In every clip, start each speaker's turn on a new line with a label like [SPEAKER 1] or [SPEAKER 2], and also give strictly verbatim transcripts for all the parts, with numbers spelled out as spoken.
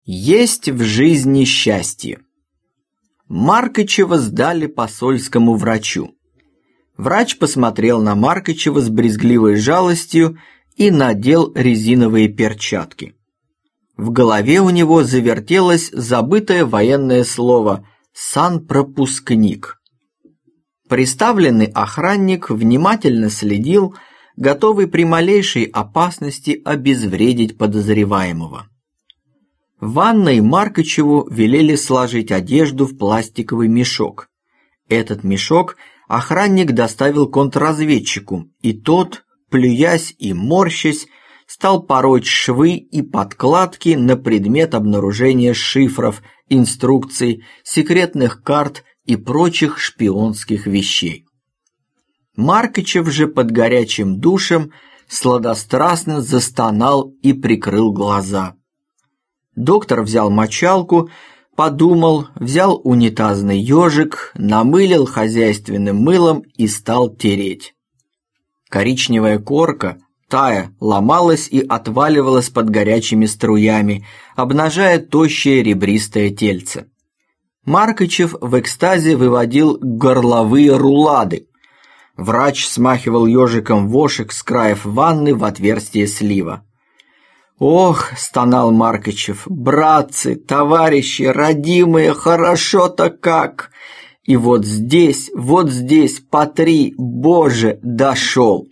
[SPEAKER 1] Есть в жизни счастье. Маркычева сдали посольскому врачу. Врач посмотрел на Маркычева с брезгливой жалостью и надел резиновые перчатки. В голове у него завертелось забытое военное слово «санпропускник». Приставленный охранник внимательно следил, готовый при малейшей опасности обезвредить подозреваемого. В ванной Маркычеву велели сложить одежду в пластиковый мешок. Этот мешок охранник доставил контрразведчику, и тот, плюясь и морщась, стал пороть швы и подкладки на предмет обнаружения шифров, инструкций, секретных карт и прочих шпионских вещей. Маркычев же под горячим душем сладострастно застонал и прикрыл глаза. Доктор взял мочалку, подумал, взял унитазный ежик, намылил хозяйственным мылом и стал тереть. Коричневая корка, тая, ломалась и отваливалась под горячими струями, обнажая тощее ребристое тельце. Маркычев в экстазе выводил горловые рулады. Врач смахивал ежиком вошек с краев ванны в отверстие слива. «Ох!» – стонал Маркычев. «Братцы, товарищи, родимые, хорошо-то как! И вот здесь, вот здесь, по три, боже, дошел!»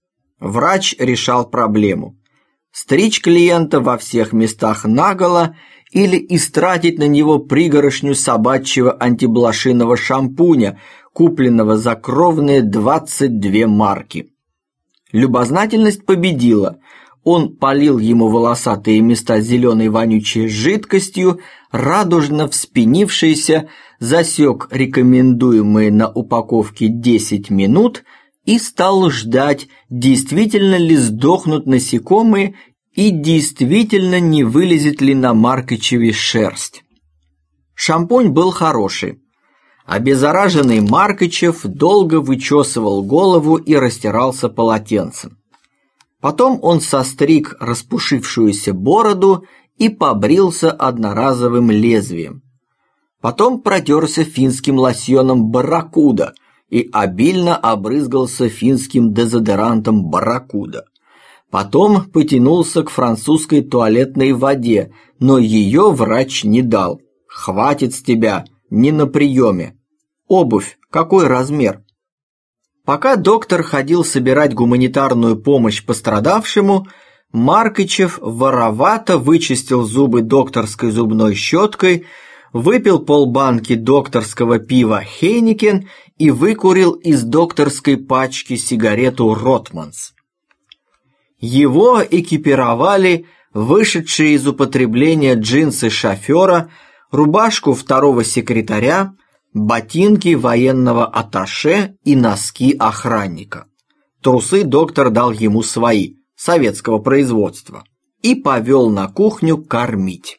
[SPEAKER 1] Врач решал проблему. Стричь клиента во всех местах наголо или истратить на него пригорошню собачьего антиблошиного шампуня, купленного за кровные двадцать две марки. Любознательность победила. Он полил ему волосатые места зеленой вонючей жидкостью, радужно вспенившейся, засек рекомендуемые на упаковке десять минут и стал ждать, действительно ли сдохнут насекомые и действительно не вылезет ли на Маркычеве шерсть. Шампунь был хороший. Обеззараженный Маркычев долго вычесывал голову и растирался полотенцем. Потом он состриг распушившуюся бороду и побрился одноразовым лезвием. Потом протерся финским лосьоном «Барракуда» и обильно обрызгался финским дезодорантом «Барракуда». Потом потянулся к французской туалетной воде, но ее врач не дал. «Хватит с тебя, не на приеме. Обувь, какой размер?» Пока доктор ходил собирать гуманитарную помощь пострадавшему, Маркычев воровато вычистил зубы докторской зубной щеткой, выпил полбанки докторского пива «Хейникен» и выкурил из докторской пачки сигарету «Ротманс». Его экипировали вышедшие из употребления джинсы шофера, рубашку второго секретаря, ботинки военного атташе и носки охранника. Трусы доктор дал ему свои, советского производства, и повел на кухню кормить.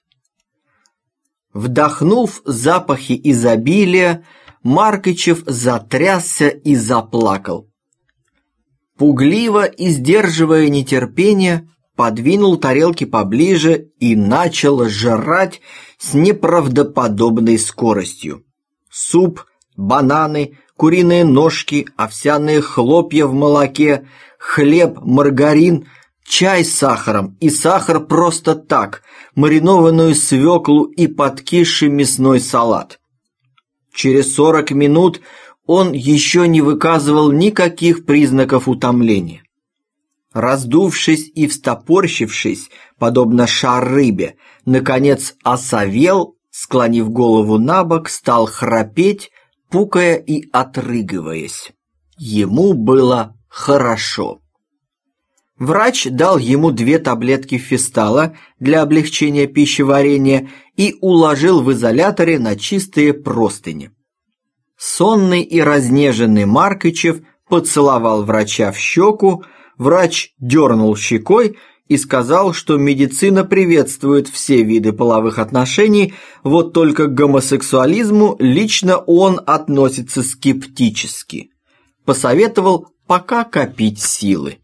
[SPEAKER 1] Вдохнув запахи изобилия, Маркычев затрясся и заплакал. Пугливо и сдерживая нетерпение, подвинул тарелки поближе и начал жрать с неправдоподобной скоростью. Суп, бананы, куриные ножки, овсяные хлопья в молоке, хлеб, маргарин, чай с сахаром и сахар просто так, маринованную свеклу и подкисший мясной салат. Через сорок минут он еще не выказывал никаких признаков утомления. Раздувшись и встопорщившись, подобно шар-рыбе, наконец осовел, склонив голову набок, стал храпеть, пукая и отрыгиваясь. Ему было хорошо. Врач дал ему две таблетки фистала для облегчения пищеварения и уложил в изоляторе на чистые простыни. Сонный и разнеженный Маркычев поцеловал врача в щеку, врач дернул щекой и сказал, что медицина приветствует все виды половых отношений, вот только к гомосексуализму лично он относится скептически. Посоветовал пока копить силы.